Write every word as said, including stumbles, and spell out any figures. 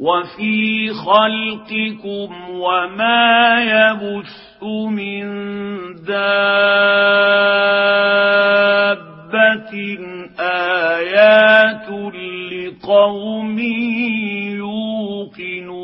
وفي خلقكم وما يبث من دابة آيات لقوم يوقنون.